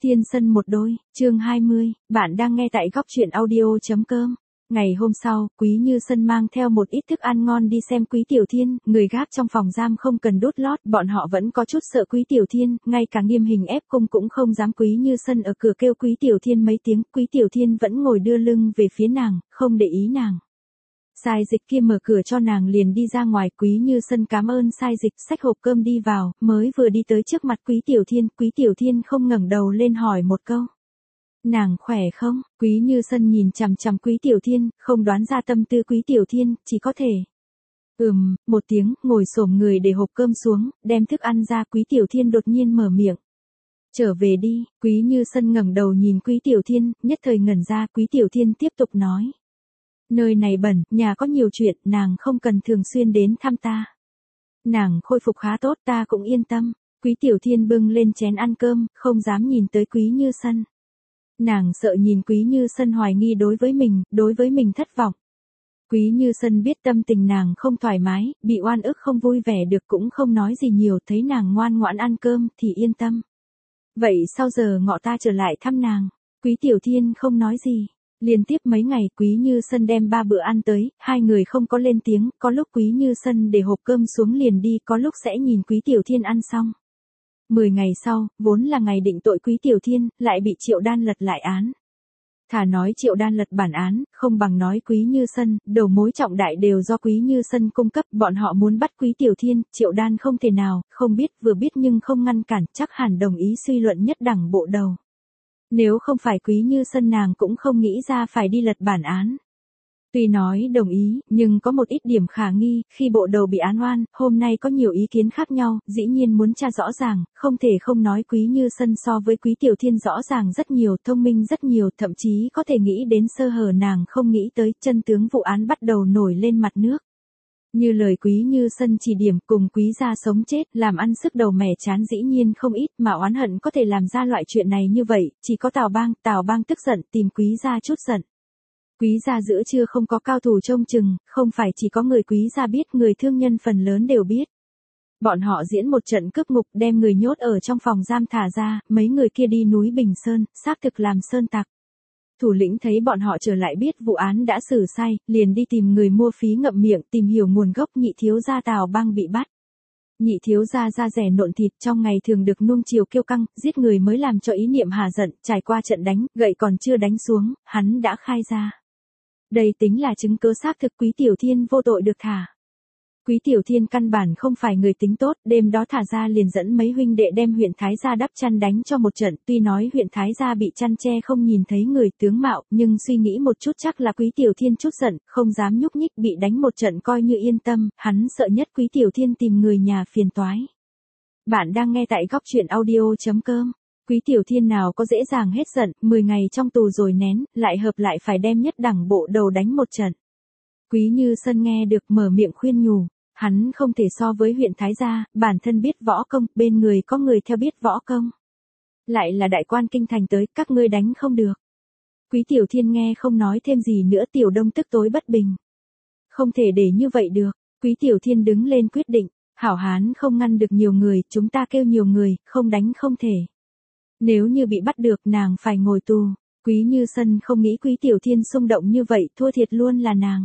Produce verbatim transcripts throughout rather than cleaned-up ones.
Tiên sân một đôi, chương hai mươi, bạn đang nghe tại góc truyện audio chấm com. Ngày hôm sau, Quý Như Sân mang theo một ít thức ăn ngon đi xem Quý Tiểu Thiên, người gác trong phòng giam không cần đốt lót, bọn họ vẫn có chút sợ Quý Tiểu Thiên, ngay cả nghiêm hình ép cung cũng không dám. Quý Như Sân ở cửa kêu Quý Tiểu Thiên mấy tiếng, Quý Tiểu Thiên vẫn ngồi đưa lưng về phía nàng, không để ý nàng. Sai Dịch kia mở cửa cho nàng liền đi ra ngoài. Quý Như Sân cảm ơn Sai Dịch, xách hộp cơm đi vào, mới vừa đi tới trước mặt Quý Tiểu Thiên, Quý Tiểu Thiên không ngẩng đầu lên hỏi một câu. Nàng khỏe không? Quý Như Sân nhìn chằm chằm Quý Tiểu Thiên, không đoán ra tâm tư Quý Tiểu Thiên, chỉ có thể. Ừm, một tiếng, ngồi xổm người để hộp cơm xuống, đem thức ăn ra. Quý Tiểu Thiên đột nhiên mở miệng. Trở về đi. Quý Như Sân ngẩng đầu nhìn Quý Tiểu Thiên, nhất thời ngẩn ra. Quý Tiểu Thiên tiếp tục nói. Nơi này bẩn, nhà có nhiều chuyện, nàng không cần thường xuyên đến thăm ta. Nàng khôi phục khá tốt, ta cũng yên tâm. Quý Tiểu Thiên bưng lên chén ăn cơm, không dám nhìn tới Quý Như Sân. Nàng sợ nhìn Quý Như Sân hoài nghi đối với mình, đối với mình thất vọng. Quý Như Sân biết tâm tình nàng không thoải mái, bị oan ức không vui vẻ được cũng không nói gì nhiều, thấy nàng ngoan ngoãn ăn cơm thì yên tâm. Vậy sau giờ ngọ ta trở lại thăm nàng. Quý Tiểu Thiên không nói gì. Liên tiếp mấy ngày Quý Như Sân đem ba bữa ăn tới, hai người không có lên tiếng, có lúc Quý Như Sân để hộp cơm xuống liền đi, có lúc sẽ nhìn Quý Tiểu Thiên ăn xong. Mười ngày sau, vốn là ngày định tội Quý Tiểu Thiên, lại bị Triệu Đan lật lại án. Thà nói Triệu Đan lật bản án, không bằng nói Quý Như Sân, đầu mối trọng đại đều do Quý Như Sân cung cấp, bọn họ muốn bắt Quý Tiểu Thiên, Triệu Đan không thể nào, không biết vừa biết nhưng không ngăn cản, chắc hẳn đồng ý suy luận nhất đẳng bộ đầu. Nếu không phải Quý Như Sân nàng cũng không nghĩ ra phải đi lật bản án. Tuy nói đồng ý, nhưng có một ít điểm khả nghi, khi bộ đầu bị án oan, hôm nay có nhiều ý kiến khác nhau, dĩ nhiên muốn tra rõ ràng, không thể không nói Quý Như Sân so với Quý Tiểu Thiên rõ ràng rất nhiều, thông minh rất nhiều, thậm chí có thể nghĩ đến sơ hở nàng không nghĩ tới, chân tướng vụ án bắt đầu nổi lên mặt nước. Như lời Quý Như Sân chỉ điểm, cùng Quý gia sống chết, làm ăn sức đầu mẻ chán dĩ nhiên không ít, mà oán hận có thể làm ra loại chuyện này như vậy, chỉ có Tào Bang, Tào Bang tức giận, tìm Quý gia chút giận. Quý gia giữa trưa không có cao thủ trông chừng, không phải chỉ có người Quý gia biết, người thương nhân phần lớn đều biết. Bọn họ diễn một trận cướp ngục, đem người nhốt ở trong phòng giam thả ra, mấy người kia đi núi Bình Sơn, xác thực làm sơn tặc. Thủ lĩnh thấy bọn họ trở lại biết vụ án đã xử sai, liền đi tìm người mua phí ngậm miệng, tìm hiểu nguồn gốc. Nhị thiếu gia Tào Bang bị bắt. Nhị thiếu gia da rẻ nộn thịt, trong ngày thường được nuông chiều kiêu căng, giết người mới làm cho ý niệm hà giận, trải qua trận đánh, gậy còn chưa đánh xuống, hắn đã khai ra. Đây tính là chứng cứ xác thực Quý Tiểu Thiên vô tội được thả. Quý Tiểu Thiên căn bản không phải người tính tốt, đêm đó thả ra liền dẫn mấy huynh đệ đem huyện Thái gia đắp chăn đánh cho một trận, tuy nói huyện Thái gia bị chăn che không nhìn thấy người tướng mạo, nhưng suy nghĩ một chút chắc là Quý Tiểu Thiên chút giận, không dám nhúc nhích, bị đánh một trận coi như yên tâm, hắn sợ nhất Quý Tiểu Thiên tìm người nhà phiền toái. Bạn đang nghe tại góc truyện audio chấm com. Quý Tiểu Thiên nào có dễ dàng hết giận, mười ngày trong tù rồi nén, lại hợp lại phải đem nhất đẳng bộ đầu đánh một trận. Quý Như Sân nghe được mở miệng khuyên nhủ, hắn không thể so với huyện Thái gia, bản thân biết võ công, bên người có người theo biết võ công. Lại là đại quan kinh thành tới, các ngươi đánh không được. Quý Tiểu Thiên nghe không nói thêm gì nữa, Tiểu Đông tức tối bất bình. Không thể để như vậy được, Quý Tiểu Thiên đứng lên quyết định, hảo hán không ngăn được nhiều người, chúng ta kêu nhiều người, không đánh không thể. Nếu như bị bắt được nàng phải ngồi tù. Quý Như Sân không nghĩ Quý Tiểu Thiên xung động như vậy, thua thiệt luôn là nàng.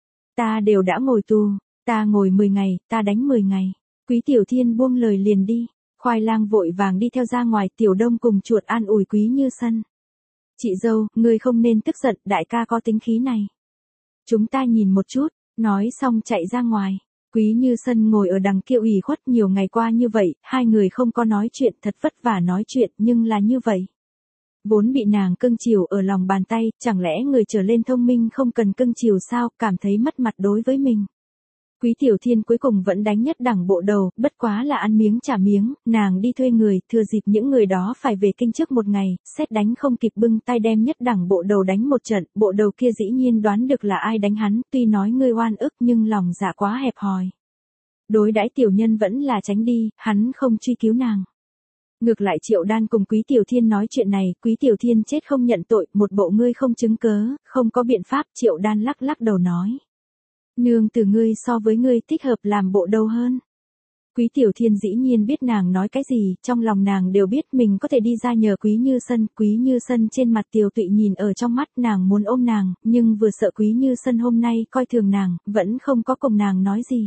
Ta đều đã ngồi tù, ta ngồi mười ngày, ta đánh mười ngày. Quý Tiểu Thiên buông lời liền đi. Khoai lang vội vàng đi theo ra ngoài, Tiểu Đông cùng chuột an ủi Quý Như Sân. Chị dâu, ngươi không nên tức giận, đại ca có tính khí này. Chúng ta nhìn một chút, nói xong chạy ra ngoài. Quý Như Sân ngồi ở đằng kia ủy khuất, nhiều ngày qua như vậy, hai người không có nói chuyện, thật vất vả nói chuyện, nhưng là như vậy. Vốn bị nàng cưng chiều ở lòng bàn tay, chẳng lẽ người trở lên thông minh không cần cưng chiều sao, cảm thấy mất mặt đối với mình. Quý Tiểu Thiên cuối cùng vẫn đánh nhất đẳng bộ đầu, bất quá là ăn miếng trả miếng, nàng đi thuê người, thừa dịp những người đó phải về kinh trước một ngày, xét đánh không kịp bưng tay đem nhất đẳng bộ đầu đánh một trận, bộ đầu kia dĩ nhiên đoán được là ai đánh hắn, tuy nói ngươi oan ức nhưng lòng dạ quá hẹp hòi. Đối đãi tiểu nhân vẫn là tránh đi, hắn không truy cứu nàng. Ngược lại Triệu Đan cùng Quý Tiểu Thiên nói chuyện này, Quý Tiểu Thiên chết không nhận tội, một bộ ngươi không chứng cớ, không có biện pháp, Triệu Đan lắc lắc đầu nói. Nương từ ngươi so với ngươi thích hợp làm bộ đầu hơn. Quý Tiểu Thiên dĩ nhiên biết nàng nói cái gì, trong lòng nàng đều biết mình có thể đi ra nhờ Quý Như Sân. Quý Như Sân trên mặt tiều tụy nhìn ở trong mắt, nàng muốn ôm nàng, nhưng vừa sợ Quý Như Sân hôm nay coi thường nàng, vẫn không có cùng nàng nói gì.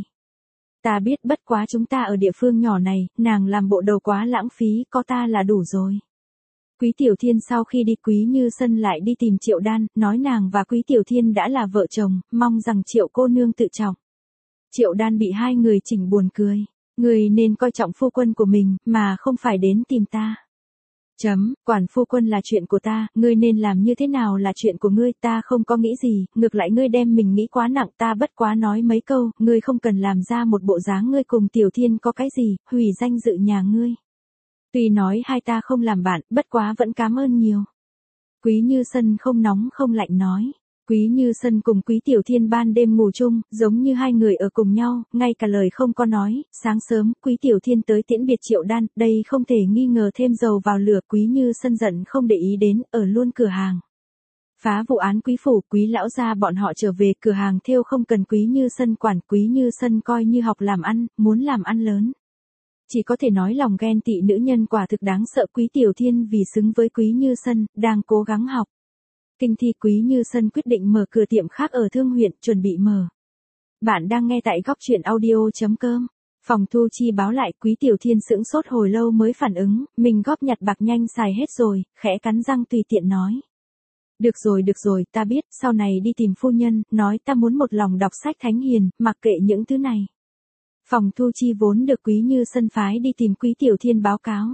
Ta biết, bất quá chúng ta ở địa phương nhỏ này, nàng làm bộ đầu quá lãng phí, có ta là đủ rồi. Quý Tiểu Thiên sau khi đi, Quý Như Sân lại đi tìm Triệu Đan, nói nàng và Quý Tiểu Thiên đã là vợ chồng, mong rằng Triệu cô nương tự trọng. Triệu Đan bị hai người chỉnh buồn cười. Người nên coi trọng phu quân của mình, mà không phải đến tìm ta. Chấm, quản phu quân là chuyện của ta, ngươi nên làm như thế nào là chuyện của ngươi, ta không có nghĩ gì, ngược lại ngươi đem mình nghĩ quá nặng, ta bất quá nói mấy câu, ngươi không cần làm ra một bộ dáng ngươi cùng Tiểu Thiên có cái gì, hủy danh dự nhà ngươi. Tuy nói hai ta không làm bạn, bất quá vẫn cảm ơn nhiều. Quý Như Sân không nóng không lạnh nói. Quý Như Sân cùng Quý Tiểu Thiên ban đêm ngủ chung, giống như hai người ở cùng nhau, ngay cả lời không có nói. Sáng sớm, Quý Tiểu Thiên tới tiễn biệt Triệu Đan, đây không thể nghi ngờ thêm dầu vào lửa. Quý Như Sân giận không để ý đến, ở luôn cửa hàng. Phá vụ án Quý phủ, Quý lão gia bọn họ trở về, cửa hàng thêu không cần Quý Như Sân quản. Quý Như Sân coi như học làm ăn, muốn làm ăn lớn. Chỉ có thể nói lòng ghen tị nữ nhân quả thực đáng sợ. Quý Tiểu Thiên vì xứng với Quý Như Sân, đang cố gắng học. Kinh thi, Quý Như Sân quyết định mở cửa tiệm khác ở Thương huyện, chuẩn bị mở. Bạn đang nghe tại góc truyện audio chấm com. Phòng thu chi báo lại, Quý Tiểu Thiên sững sốt hồi lâu mới phản ứng, mình góp nhặt bạc nhanh xài hết rồi, khẽ cắn răng tùy tiện nói. Được rồi được rồi, ta biết, sau này đi tìm phu nhân, nói ta muốn một lòng đọc sách thánh hiền, mặc kệ những thứ này. Phòng thu chi vốn được Quý Như Sân phái đi tìm Quý Tiểu Thiên báo cáo.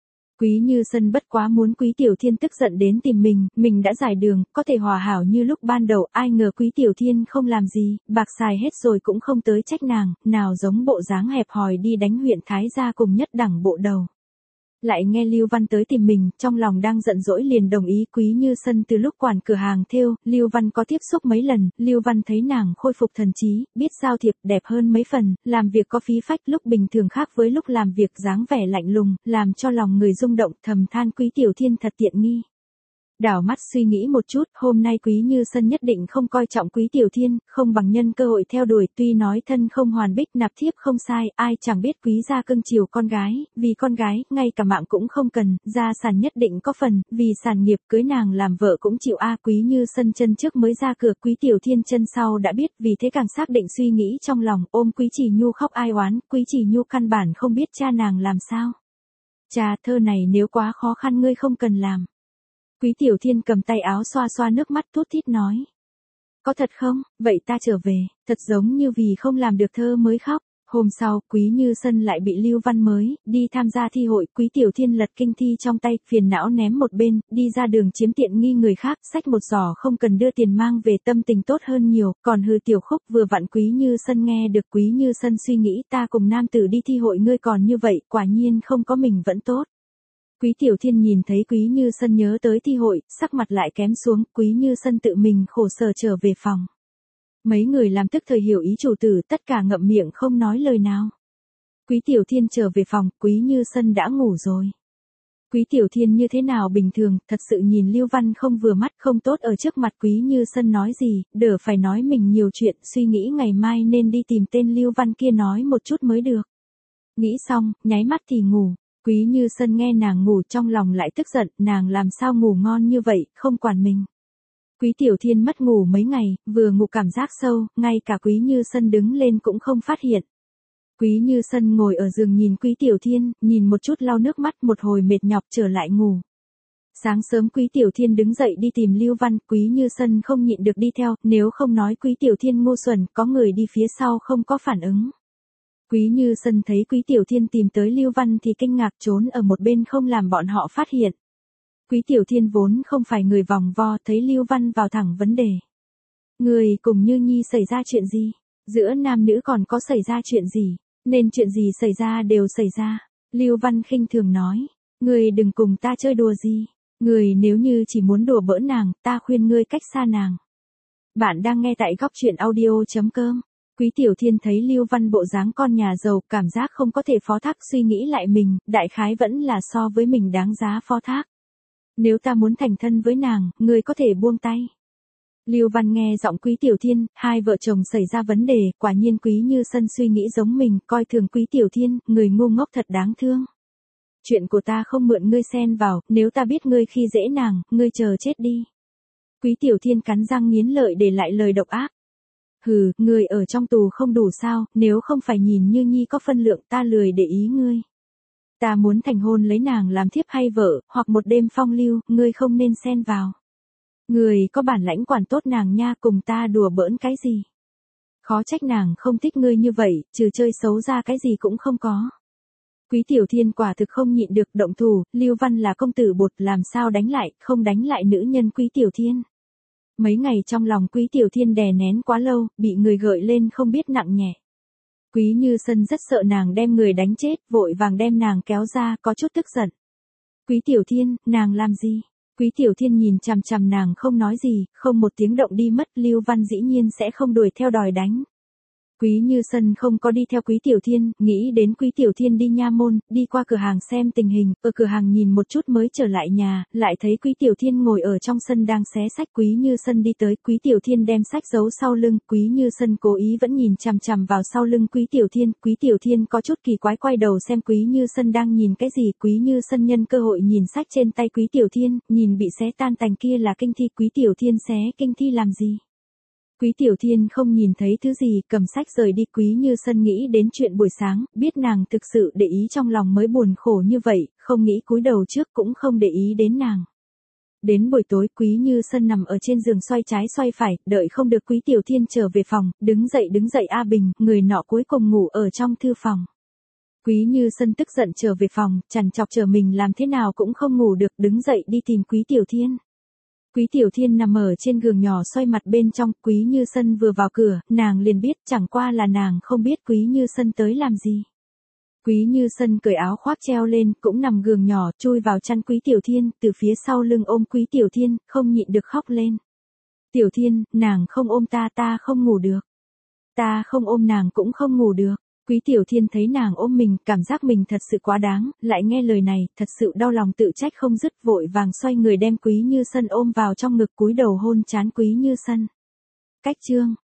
Quý Như Sân bất quá muốn Quý Tiểu Thiên tức giận đến tìm mình, mình đã giải đường, có thể hòa hảo như lúc ban đầu, ai ngờ Quý Tiểu Thiên không làm gì, bạc xài hết rồi cũng không tới trách nàng, nào giống bộ dáng hẹp hòi đi đánh huyện Thái gia cùng nhất đẳng bộ đầu. Lại nghe Lưu Văn tới tìm mình, trong lòng đang giận dỗi liền đồng ý. Quý Như Sân từ lúc quản cửa hàng thêu, Lưu Văn có tiếp xúc mấy lần, Lưu Văn thấy nàng khôi phục thần trí, biết giao thiệp, đẹp hơn mấy phần, làm việc có phí phách, lúc bình thường khác với lúc làm việc dáng vẻ lạnh lùng, làm cho lòng người rung động, thầm than Quý Tiểu Thiên thật tiện nghi. Đảo mắt suy nghĩ một chút, hôm nay Quý Như Sân nhất định không coi trọng Quý Tiểu Thiên, không bằng nhân cơ hội theo đuổi, tuy nói thân không hoàn bích nạp thiếp không sai, ai chẳng biết Quý gia cưng chiều con gái, vì con gái, ngay cả mạng cũng không cần, gia sản nhất định có phần, vì sản nghiệp cưới nàng làm vợ cũng chịu a. Quý Như Sân chân trước mới ra cửa, Quý Tiểu Thiên chân sau đã biết, vì thế càng xác định suy nghĩ trong lòng, ôm Quý Chỉ Nhu khóc ai oán, Quý Chỉ Nhu căn bản không biết cha nàng làm sao. Cha, thơ này nếu quá khó khăn ngươi không cần làm. Quý Tiểu Thiên cầm tay áo xoa xoa nước mắt thút thít nói. Có thật không, vậy ta trở về, thật giống như vì không làm được thơ mới khóc. Hôm sau, Quý Như Sân lại bị Lưu Văn mới, đi tham gia thi hội, Quý Tiểu Thiên lật kinh thi trong tay, phiền não ném một bên, đi ra đường chiếm tiện nghi người khác, xách một giỏ không cần đưa tiền mang về, tâm tình tốt hơn nhiều, còn hư Tiểu Khúc vừa vặn Quý Như Sân nghe được. Quý Như Sân suy nghĩ, ta cùng nam tử đi thi hội ngươi còn như vậy, quả nhiên không có mình vẫn tốt. Quý Tiểu Thiên nhìn thấy Quý Như Sân nhớ tới thi hội, sắc mặt lại kém xuống, Quý Như Sân tự mình khổ sở trở về phòng. Mấy người làm tức thời hiểu ý chủ tử, tất cả ngậm miệng không nói lời nào. Quý Tiểu Thiên trở về phòng, Quý Như Sân đã ngủ rồi. Quý Tiểu Thiên như thế nào bình thường, thật sự nhìn Lưu Văn không vừa mắt, không tốt ở trước mặt Quý Như Sân nói gì, đỡ phải nói mình nhiều chuyện, suy nghĩ ngày mai nên đi tìm tên Lưu Văn kia nói một chút mới được. Nghĩ xong, nháy mắt thì ngủ. Quý Như Sân nghe nàng ngủ trong lòng lại tức giận, nàng làm sao ngủ ngon như vậy, không quản mình. Quý Tiểu Thiên mất ngủ mấy ngày, vừa ngủ cảm giác sâu, ngay cả Quý Như Sân đứng lên cũng không phát hiện. Quý Như Sân ngồi ở giường nhìn Quý Tiểu Thiên, nhìn một chút lau nước mắt, một hồi mệt nhọc trở lại ngủ. Sáng sớm Quý Tiểu Thiên đứng dậy đi tìm Lưu Văn, Quý Như Sân không nhịn được đi theo, nếu không nói Quý Tiểu Thiên ngu xuẩn, có người đi phía sau không có phản ứng. Quý Như Sân thấy Quý Tiểu Thiên tìm tới Lưu Văn thì kinh ngạc trốn ở một bên không làm bọn họ phát hiện. Quý Tiểu Thiên vốn không phải người vòng vo, thấy Lưu Văn vào thẳng vấn đề. Người cùng Như Nhi xảy ra chuyện gì? Giữa nam nữ còn có xảy ra chuyện gì? Nên chuyện gì xảy ra đều xảy ra. Lưu Văn khinh thường nói. Người đừng cùng ta chơi đùa gì. Người nếu như chỉ muốn đùa bỡn nàng, ta khuyên ngươi cách xa nàng. Bạn đang nghe tại góc truyện audio chấm com. Quý Tiểu Thiên thấy Lưu Văn bộ dáng con nhà giàu, cảm giác không có thể phó thác, suy nghĩ lại mình, đại khái vẫn là so với mình đáng giá phó thác. Nếu ta muốn thành thân với nàng, ngươi có thể buông tay. Lưu Văn nghe giọng Quý Tiểu Thiên, hai vợ chồng xảy ra vấn đề, quả nhiên Quý Như Sân suy nghĩ giống mình, coi thường Quý Tiểu Thiên, người ngu ngốc thật đáng thương. Chuyện của ta không mượn ngươi xen vào, nếu ta biết ngươi khi dễ nàng, ngươi chờ chết đi. Quý Tiểu Thiên cắn răng nghiến lợi để lại lời độc ác. Hừ, người ở trong tù không đủ sao, nếu không phải nhìn Như Nhi có phân lượng ta lười để ý ngươi. Ta muốn thành hôn lấy nàng làm thiếp hay vợ, hoặc một đêm phong lưu, ngươi không nên xen vào. Người có bản lãnh quản tốt nàng nha, cùng ta đùa bỡn cái gì. Khó trách nàng không thích ngươi như vậy, trừ chơi xấu ra cái gì cũng không có. Quý Tiểu Thiên quả thực không nhịn được động thủ, Lưu Văn là công tử bột, làm sao đánh lại, không đánh lại nữ nhân Quý Tiểu Thiên. Mấy ngày trong lòng Quý Tiểu Thiên đè nén quá lâu, bị người gợi lên không biết nặng nhẹ. Quý Như Sân rất sợ nàng đem người đánh chết, vội vàng đem nàng kéo ra, có chút tức giận. Quý Tiểu Thiên, nàng làm gì? Quý Tiểu Thiên nhìn chằm chằm nàng không nói gì, không một tiếng động đi mất, Lưu Văn dĩ nhiên sẽ không đuổi theo đòi đánh. Quý Như Sân không có đi theo Quý Tiểu Thiên, nghĩ đến Quý Tiểu Thiên đi nha môn, đi qua cửa hàng xem tình hình, ở cửa hàng nhìn một chút mới trở lại nhà, lại thấy Quý Tiểu Thiên ngồi ở trong sân đang xé sách. Quý Như Sân đi tới, Quý Tiểu Thiên đem sách giấu sau lưng, Quý Như Sân cố ý vẫn nhìn chằm chằm vào sau lưng Quý Tiểu Thiên, Quý Tiểu Thiên có chút kỳ quái quay đầu xem Quý Như Sân đang nhìn cái gì, Quý Như Sân nhân cơ hội nhìn sách trên tay Quý Tiểu Thiên, nhìn bị xé tan tành kia là kinh thi, Quý Tiểu Thiên xé kinh thi làm gì? Quý Tiểu Thiên không nhìn thấy thứ gì, cầm sách rời đi. Quý Như Sân nghĩ đến chuyện buổi sáng, biết nàng thực sự để ý trong lòng mới buồn khổ như vậy, không nghĩ cúi đầu trước cũng không để ý đến nàng. Đến buổi tối, Quý Như Sân nằm ở trên giường xoay trái xoay phải, đợi không được Quý Tiểu Thiên trở về phòng, đứng dậy đứng dậy A Bình, người nọ cuối cùng ngủ ở trong thư phòng. Quý Như Sân tức giận trở về phòng, chằn chọc chờ mình làm thế nào cũng không ngủ được, đứng dậy đi tìm Quý Tiểu Thiên. Quý Tiểu Thiên nằm ở trên giường nhỏ xoay mặt bên trong, Quý Như Sân vừa vào cửa, nàng liền biết, chẳng qua là nàng không biết Quý Như Sân tới làm gì. Quý Như Sân cởi áo khoác treo lên, cũng nằm giường nhỏ, chui vào chăn Quý Tiểu Thiên, từ phía sau lưng ôm Quý Tiểu Thiên, không nhịn được khóc lên. Tiểu Thiên, nàng không ôm ta, ta không ngủ được. Ta không ôm nàng cũng không ngủ được. Quý Tiểu Thiên thấy nàng ôm mình, cảm giác mình thật sự quá đáng, lại nghe lời này, thật sự đau lòng tự trách không dứt, vội vàng xoay người đem Quý Như Sân ôm vào trong ngực, cúi đầu hôn trán Quý Như Sân. Cách chương